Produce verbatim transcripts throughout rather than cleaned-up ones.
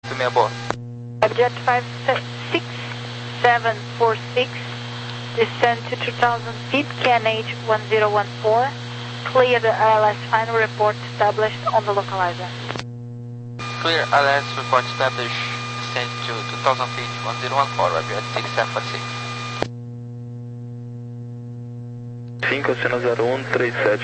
Meia boa. Jet five six seven four six, descend to two thousand feet, K N H one zero one four, clear the I L S final report established on the localizer. Clear I L S report established, descend to two thousand feet, one zero one four, Jet six seven four six. cinco, cena zero um três sete.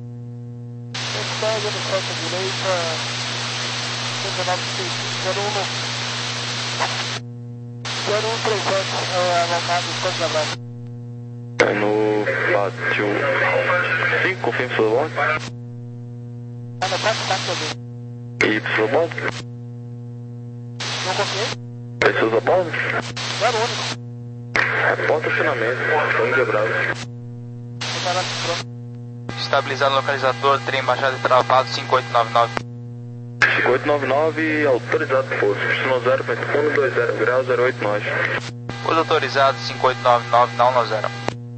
Pega no costa direita, dezenove seis zero um zero um três sete, é alocado, quantos abraços? No pátio cinco, confirma seu bordo. Ah, no pátio quatro também. E seu bordo? Não confiei? Pessoas a bordo? Zero único. Reporta o acionamento, estão quebrados. Vou parar de pronto. Estabilizado no localizador, trem baixado e travado, cinco oito nove nove. cinco oito nove nove, autorizado posto, Y zero ponto um dois zero graus, zero oito nós. Os autorizados, cinco oito nove nove, não no zero.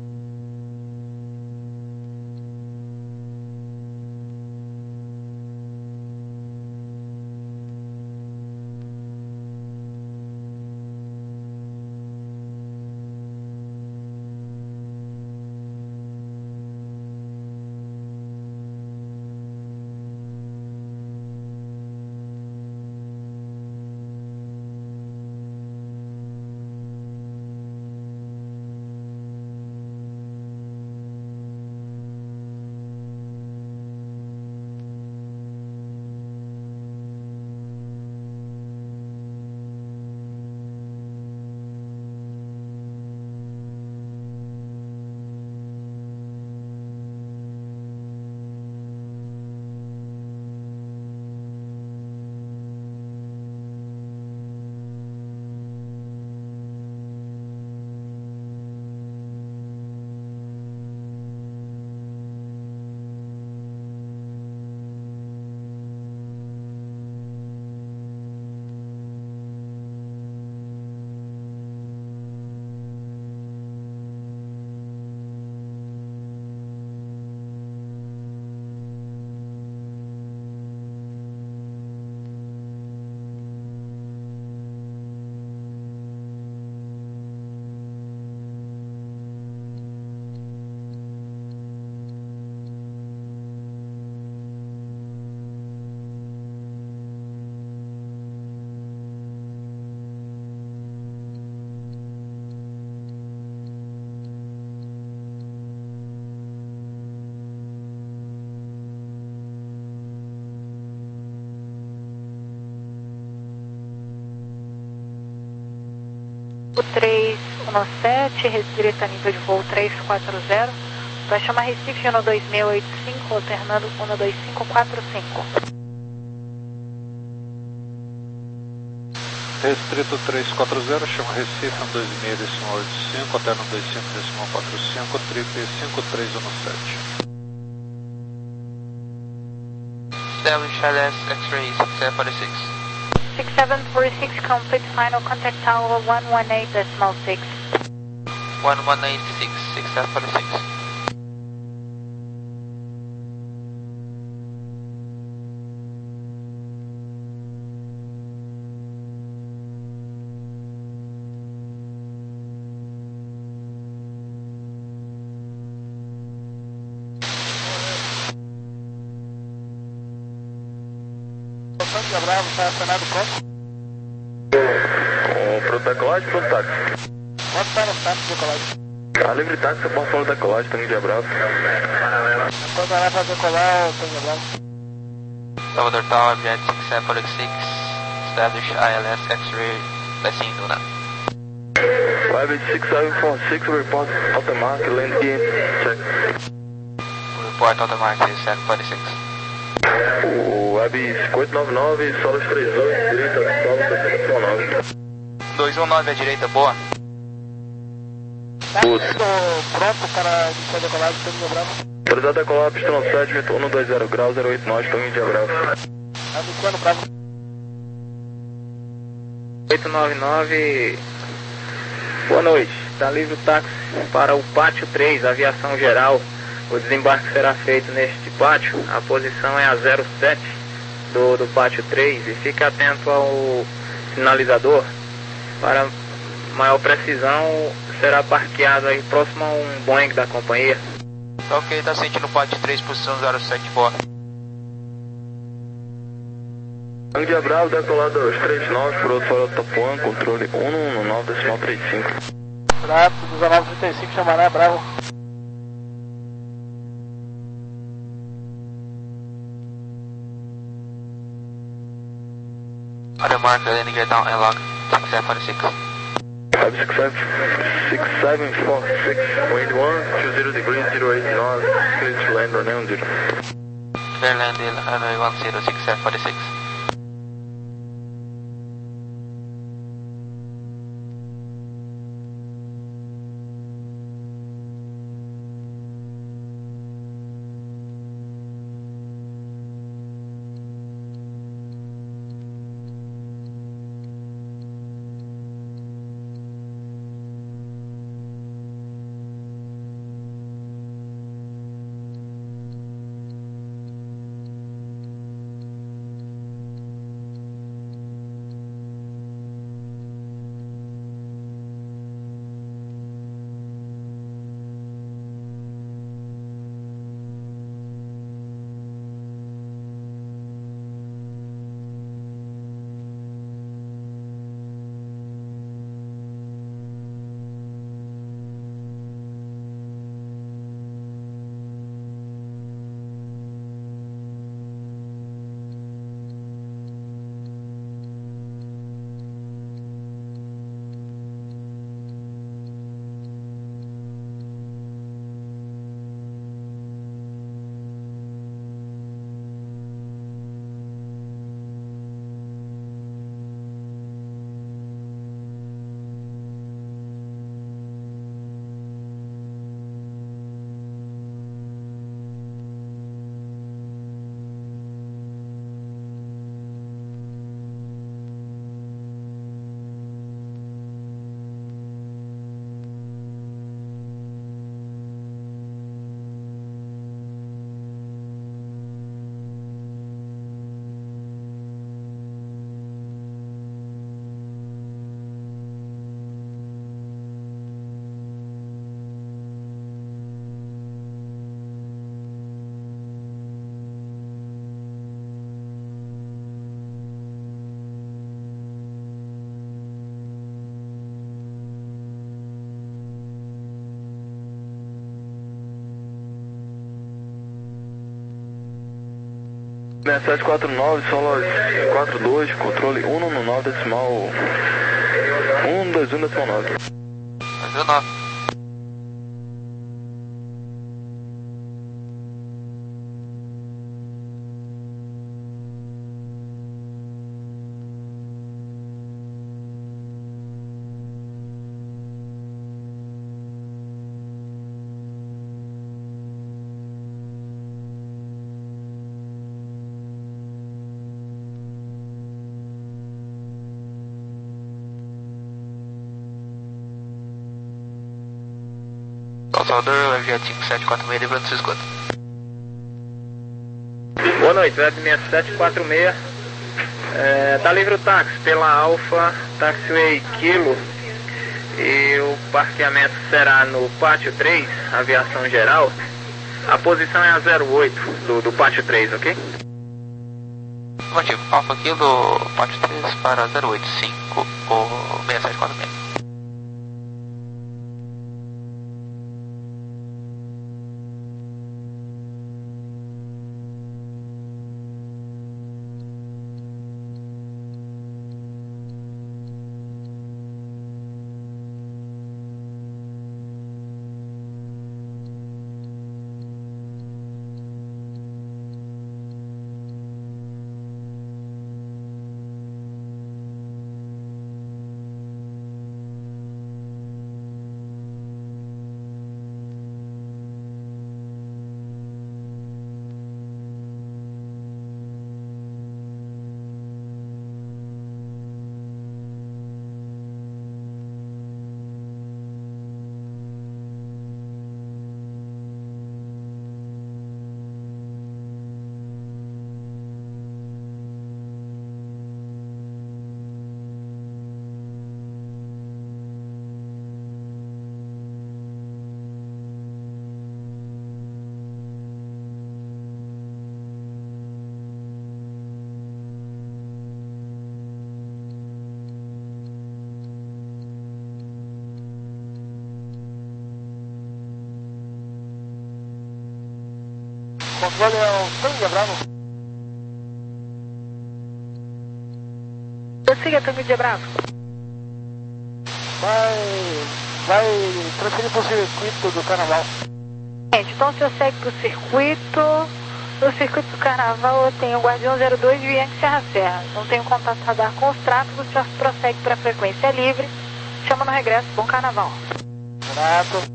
O três um sete, direito a nível de voo três quatro zero, vai chamar Recife um dois seis oito cinco, alternando um dois cinco quatro cinco. Restrito três quatro zero, chama Recife um dois seis oito cinco, alterna um dois cinco quatro cinco, triple cinco três um sete. Establish I L S X-ray six seven four six. six seven four six, complete final contact tower one one eight decimal six. one one eight six, six seven four six. Santos Bravo, está acionado pronto? Com pro decolagem, pro táxi. Pode estar no status do decolagem. A livre táxi, eu posso falar decolagem, Tangue de Bravo. Quando vai para decolar, o Tangue Bravo. Salvador Tower, Jet six seven four six, establish I L S X-ray, descendo, né? Web six seven four six, report automark, land gear, check. Report automark seven four six. O Web cinco oito nove nove, Solos três oito, direita, Solos dois um nove. dois um nove à direita, boa. Tá pronto para iniciar a decolagem, Tangue Bravo. Autorizado a decolar, pistão sete, vento um dois zero graus, zero oito nós, Tangue de Bravo. Iniciando Bravo. oito nove nove, boa noite, está livre o táxi para o pátio três, aviação geral. O desembarque será feito neste pátio, a posição é a zero sete do, do pátio três, e fique atento ao sinalizador, para maior precisão, será parqueado aí próximo a um Boeing da companhia. Tá ok, tá sentindo pátio três, posição zero sete, boa. Anguia Bravo, decolado aos trinta e nove, por outro fora do Tapuã, controle um um nove decimal trinta e cinco. Bravo, dezenove trinta e cinco, chamará, Bravo. Olha, marca, landing gear down, log, taxi seven forty-six. five six five, six seven four six, wind one, two zero degrees, zero eight knots, clear to land on one zero. Clear land, runway one zero six seven forty-six. sete sete quatro nove, solo quatro dois, controle um um nove decimal um dois um decimal nove. dois um nove. Salvador, Webjet cinco sete quatro seis, lembrando sua escuta. Boa noite, Web sete sete quatro seis. É, tá livre o táxi pela Alfa, Taxiway Kilo. E o parqueamento será no Pátio três, aviação geral. A posição é a zero oito do, do Pátio três, ok? Motivo, Alfa Kilo, Pátio três para zero oito cinco ou seis sete quatro seis. Controle é o Tango Bravo. Prossiga, Tango de Bravo. Vai, vai transferir para o circuito do Carnaval. Gente, então o senhor segue para o circuito. No circuito do Carnaval eu tenho o Guardião zero dois Viante Serra Serra. Não tenho contato radar com os tráfegos, o senhor prossegue para a frequência livre. Chama no regresso, bom Carnaval. Renato.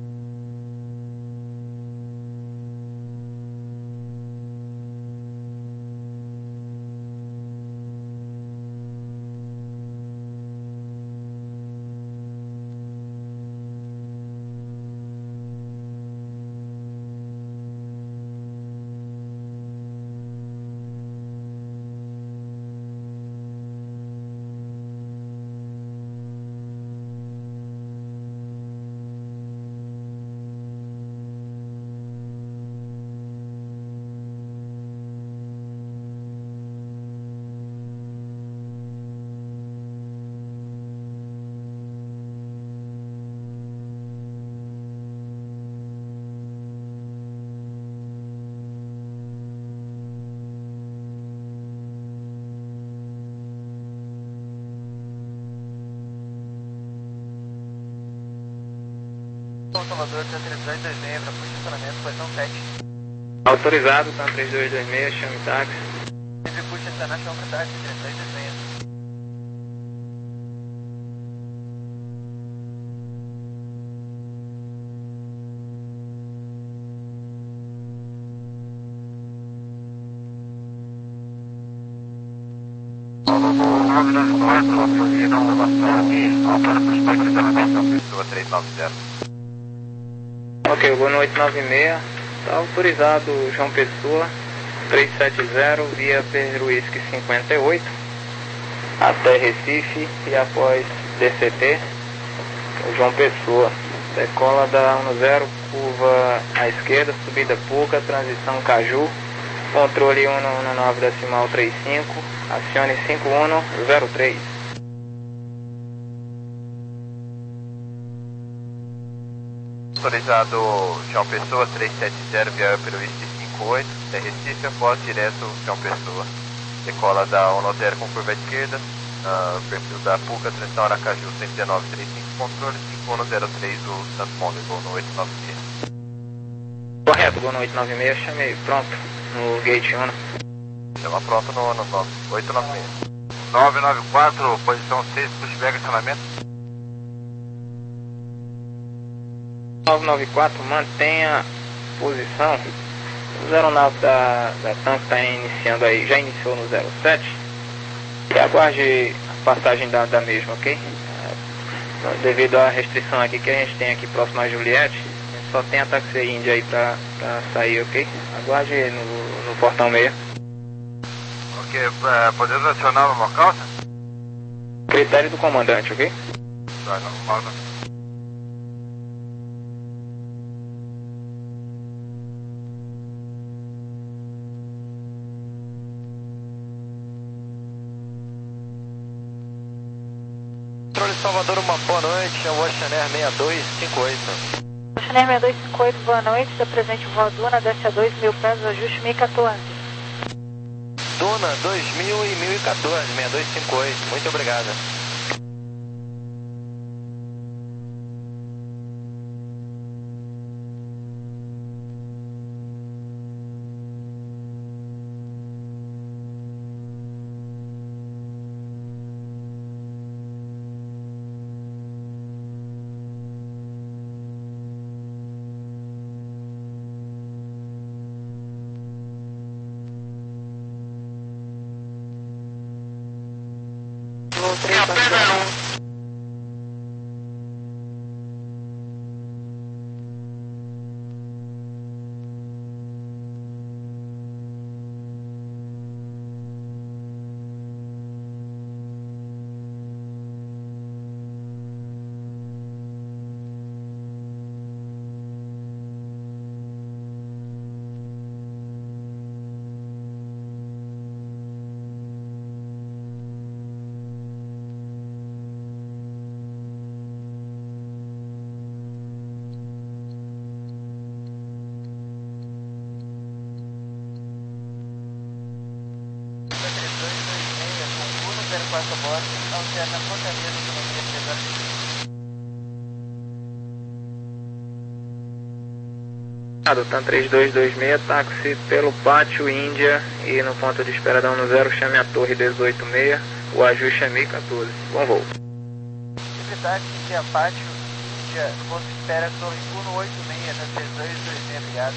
Salvador, T três dois dois seis para posicionamento, posição sete. Autorizado, T três dois dois seis, chame táxi. Execute International para táxi, três dois dois seis. nove nove quatro, posição da Bastão aqui, para posicionamento, pessoa três nove zero. Ok, boa noite, nove e meia. Está autorizado João Pessoa, três sete zero, via Peruísque cinquenta e oito, até Recife e após D C T, João Pessoa. Decola da um zero, curva à esquerda, subida Puca, transição Caju, controle um nove decimal trinta e cinco, acione cinco um zero três. Autorizado João Pessoa, três sete zero, via Peruísque cinquenta e oito, até Recife, após direto João Pessoa. Decola da um zero com curva à esquerda, uh, perfil da Puca, transição Aracaju cento e dezenove trinta e cinco, controle cinco um zero três, o Santo Monde, gol no oito nove seis. Correto, boa noite, nove e meia, chamei, pronto, no gate um. Chama pronto no, no, no oito nove seis. nove nove quatro, posição seis, pushback acionamento. nove nove quatro, mantenha posição. O zero nove da, da TAM está iniciando aí, já iniciou no zero sete. E aguarde a passagem da, da mesma, ok? Devido à restrição aqui que a gente tem aqui próximo a Juliette, a gente só tem a Taxi India aí para sair, ok? Aguarde no, no portão meia. Ok, uh, podemos acionar uma calça? Critério do comandante, ok? Tá, não falta. Controle Salvador, uma boa noite, é o Oceaner sessenta e dois cinquenta e oito. Oceaner sessenta e dois cinquenta e oito, boa noite, da presente voa Duna, desce a dois mil pés, ajuste mil e quatorze. Duna dois mil e mil e quatorze, sessenta e dois cinquenta e oito, muito obrigado. motobote, altera na portaria da autonomia três horas. Tan três dois dois seis, táxi pelo pátio Índia e no ponto de espera da um zero, chame a torre dezoito seis, o ajuste é mil e quatorze. Bom voo. Esse táxi que é a pátio Índia, ponto de espera torre um oito seis, Tan três dois dois seis, obrigado.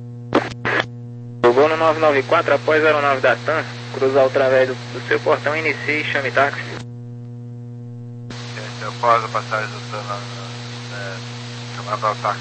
O Gol no nove nove quatro, após a aeronave da TAM, cruzar através do, do seu portão, inicie e chame táxi. Após a passagem do TAM, chamar para o táxi.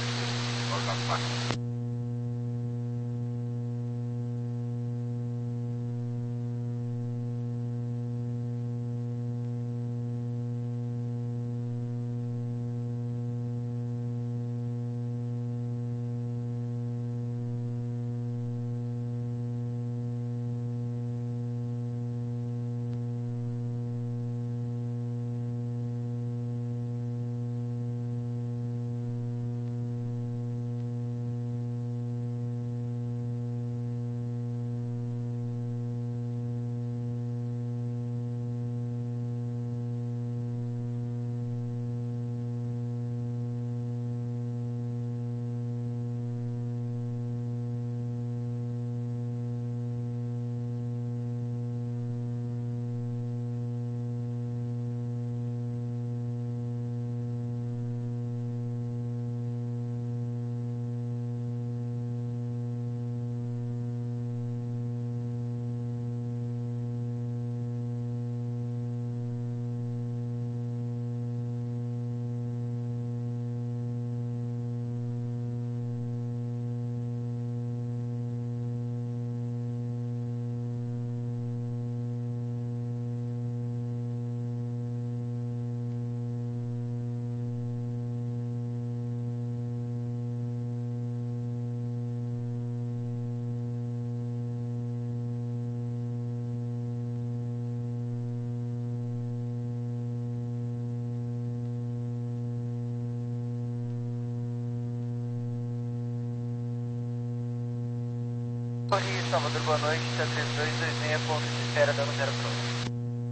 Torre Salvador, boa noite, Tan três dois dois seis, ponto de espera da um zero pronto.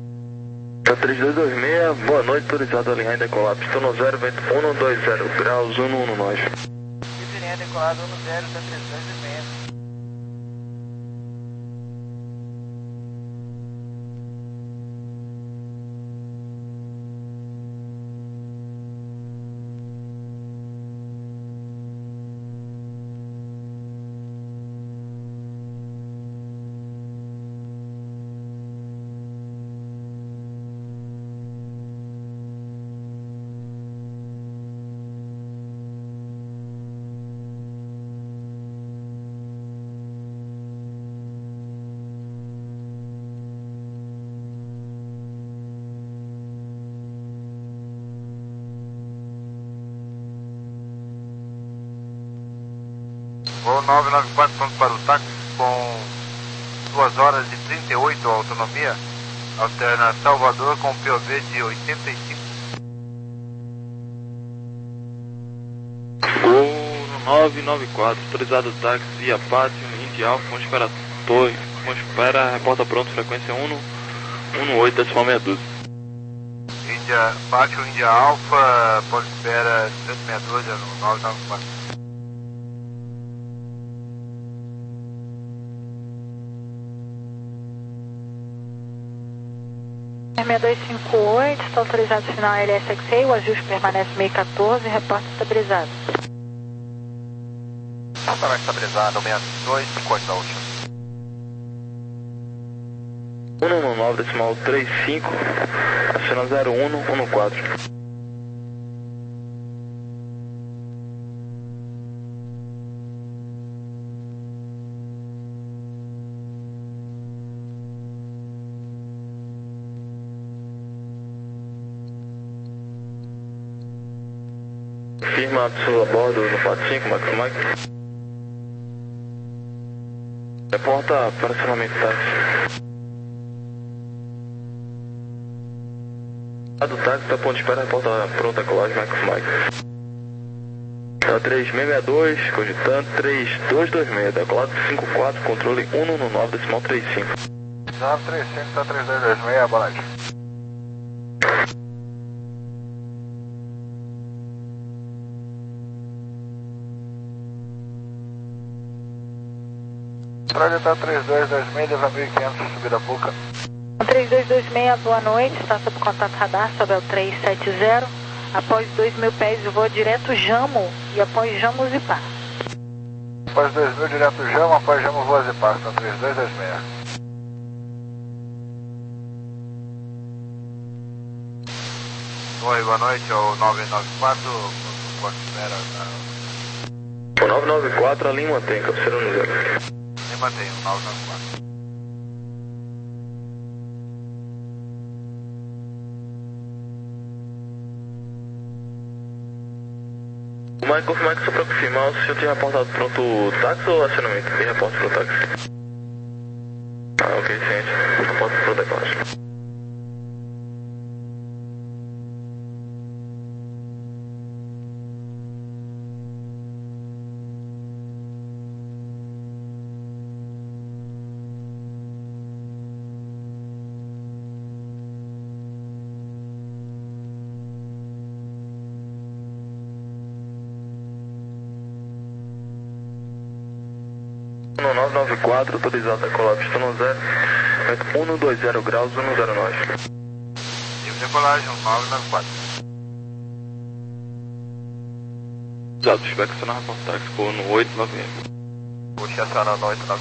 Tan três dois dois seis, boa noite, autorizado a alinhar e decolar, pista no zero, vento um dois zero, graus um um nove. Pista linha decolado um zero, Tan três dois dois seis. Voo nove nove quatro, pronto para o táxi, com duas horas e trinta e oito autonomia, alterna Salvador com P O V de oitenta e cinco. Gol no nove nove quatro, autorizado táxi via pátio, Índia Alfa, vamos para a torre, vamos para, reporta pronto, frequência um oito decimal meia dúzia. Índia, pátio Índia Alfa, pode espera trezentos e sessenta e dois, no nove nove quatro. seis dois cinco oito, está autorizado sinal L S X A, o ajuste permanece mil e quatorze, reporte estabilizado. Porta estabilizado, seis dois cinco oito da última. um um nove decimal trinta e cinco, aciona zero um um quatro. Firma pessoa a bordo no quatro cinco, Max Mike. Reporta para acionamento táxi. A do táxi está ponto de espera, reporta pronta a colagem, Max Mike. Tá três seis seis dois, cogitando três dois dois seis, decolado cinco quatro, controle um um nove decimal trinta e cinco. nove três cinco, tá três dois dois seis, abalagem. Controle tá três dois dois seis, leva mil e quinhentos, subida Puca. três dois dois seis, boa noite, está sob contato radar, sobe ao três sete zero. Após dois mil pés, voa direto Jamo e após Jamo Zipar. Após dois mil, direto Jamo, após Jamo, voa Zipar, são três dois dois seis. Oi, boa noite, é o nove nove quatro, quanto espera? O nove nove quatro, a linha mantém, cabeceira no zero. Linha mantém, o nove nove quatro. Mike, confirmar que só para confirmar, o senhor tinha reportado pronto o táxi ou acionamento? Quem reporta para o táxi? Ah, ok, ciente. Reporta para o decolagem. No nove nove quatro, autorizado a decolar pista no zero, cento e vinte graus, cento e nove. Livre decolagem, nove nove quatro. Exato, espero que você não reporte táxi por no oito nove M. Puxa aciona no oito nove.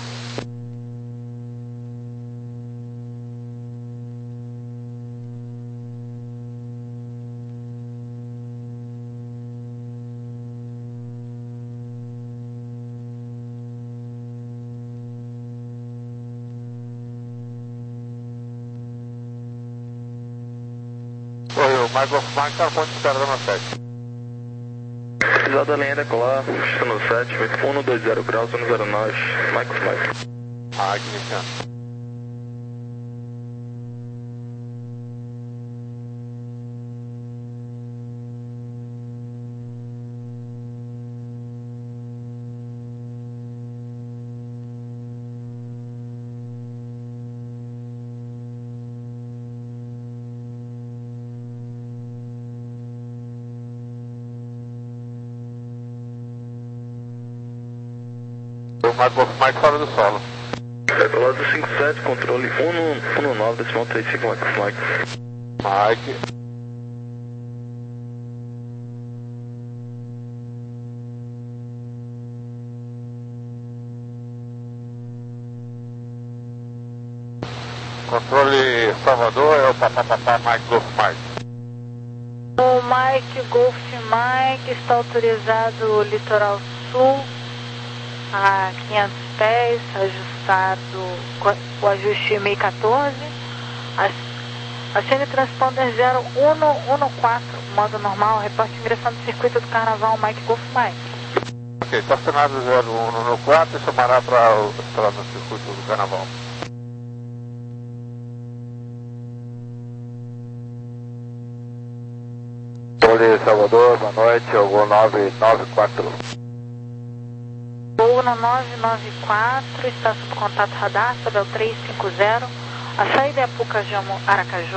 Oi, o Michael Mike tá quanto espera da sete? Precisado da linha decolar, pista no sete, cento e vinte graus, cento e nove. Michael Mike. Ah, aqui iniciando. O Michael Mike fora do solo. Decolado cinco sete, controle um um nove, decimal três cinco, Michael Mike. Mike. Controle Salvador é o papapá Mike Golf Mike. O Mike Golf Mike está autorizado Litoral Sul a quinhentos pés, ajustado com o ajuste mil e quatorze. Acende transponder zero um um quatro, modo normal, reporte ingressando no circuito do Carnaval Mike Golf Mike. Ok, estacionado zero um um quatro e somará para no circuito do Carnaval. Controle Salvador, boa noite, é o nove nove quatro. Voo no nove nove quatro, está sob contato radar, sobe ao três cinco zero. A saída é a Pucajamo Aracaju.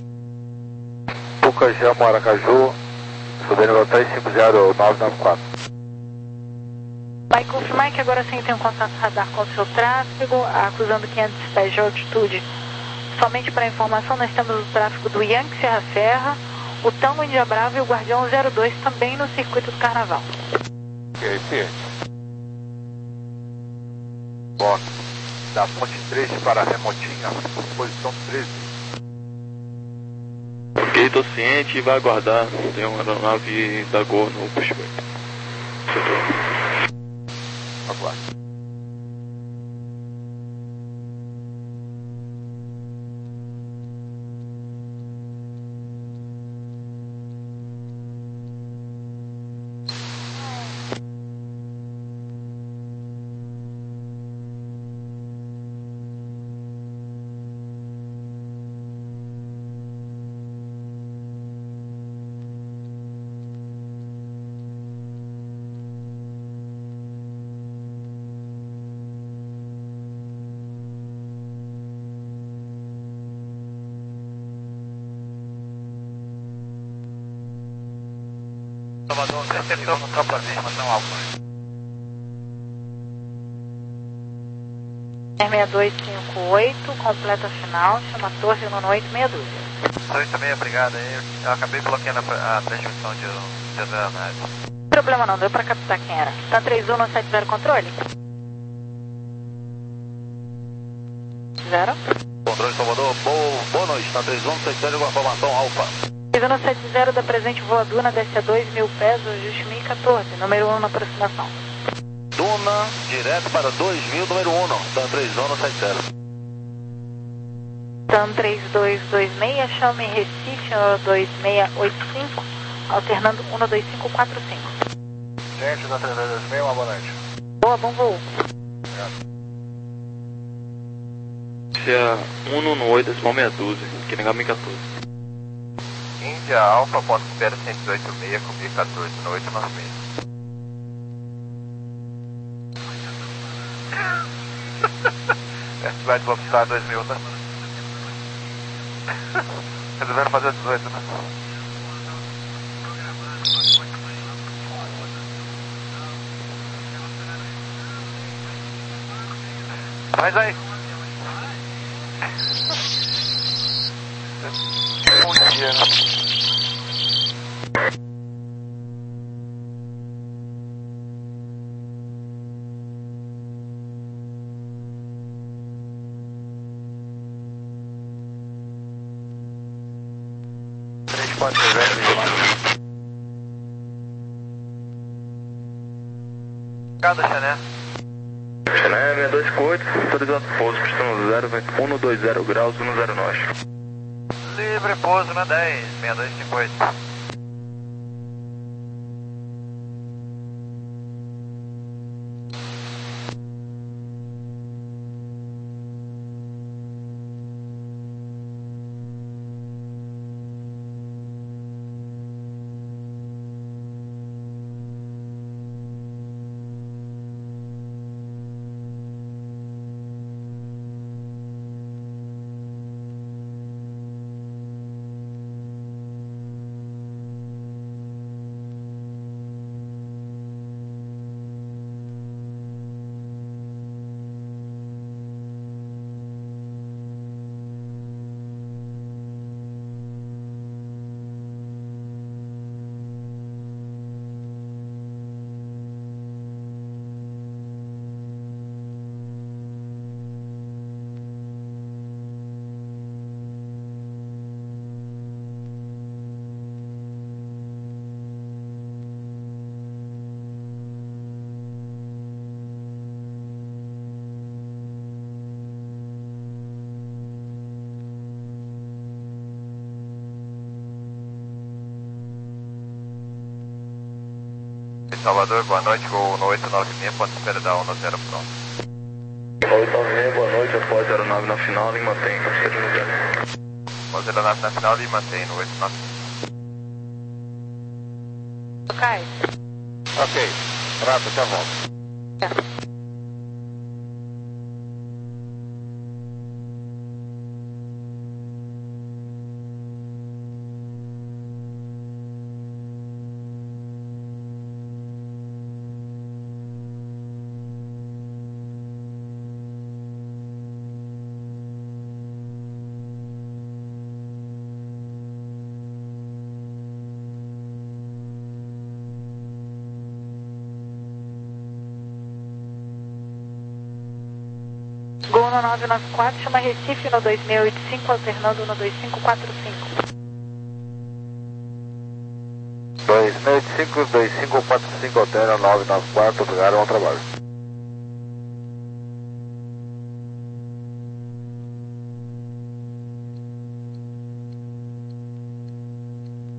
Pucajamo Aracaju, subindo ao três cinco zero nove nove quatro. Vai confirmar que agora sim tem um contato radar com o seu tráfego, acusando quinhentos pés de altitude. Somente para informação, nós temos o tráfego do Yankee Serra Serra, o Tango Índia Brava e o Guardião zero dois também no circuito do Carnaval. Ok, ciente. Bom, da ponte três para a Remotinha, posição treze. Ok, tô ciente e vai aguardar. Tem uma aeronave da Gol no pushback. Aguarde. Salvador, recepção no campo de informação alfa. seis dois cinco oito, completa final, chama Torre um oito meia dúzia. oito meia, obrigado aí. Eu acabei bloqueando a, a transmissão de, de aeronave. Não tem problema não, deu pra captar quem era. Tá três um não sete zero controle? Zero. Controle Salvador, boa, boa noite, tá três um sete zero com a formação Alfa. três um sete zero da presente voa Duna, desce a dois mil pés, ajuste mil e quatorze, número um na aproximação. Duna, direto para dois mil, número um, tá três um sete zero. TAM três dois dois seis, chame Recife um dois seis oito cinco, alternando um dois cinco quatro cinco. Gente, da três dois dois seis, uma boa noite. Boa, bom voo. Índia um oito, decimal meia dúzia, que negar mil e quatorze. Índia Alfa, ponto espera cento e oito seis com mil e quatorze, no oito nove seis. Vai deslocar dois mil, né? Resolveram fazer dezoito, né? Faz aí. Bom dia, né? três quatro zero, cada Chané. Chané seis dois cinco oito, autorizado pouso, pistão zero, vento um dois zero graus, um zero nós. Livre pouso na dez, seis dois cinco oito. Salvador, boa noite, voo no oito nove seis, pode espera da um zero pronto. oito nove seis, boa noite, após aeronave na final e mantém, parceiro no zero. Após aeronave na final e mantém no oito nove seis. Ok. Ok, pronto, já volto. Gol no nove nove quatro, chama Recife no dois seis oito cinco, alternando no dois cinco quatro cinco. dois seis oito cinco, dois cinco quatro cinco, alterna nove nove quatro, obrigado, bom trabalho.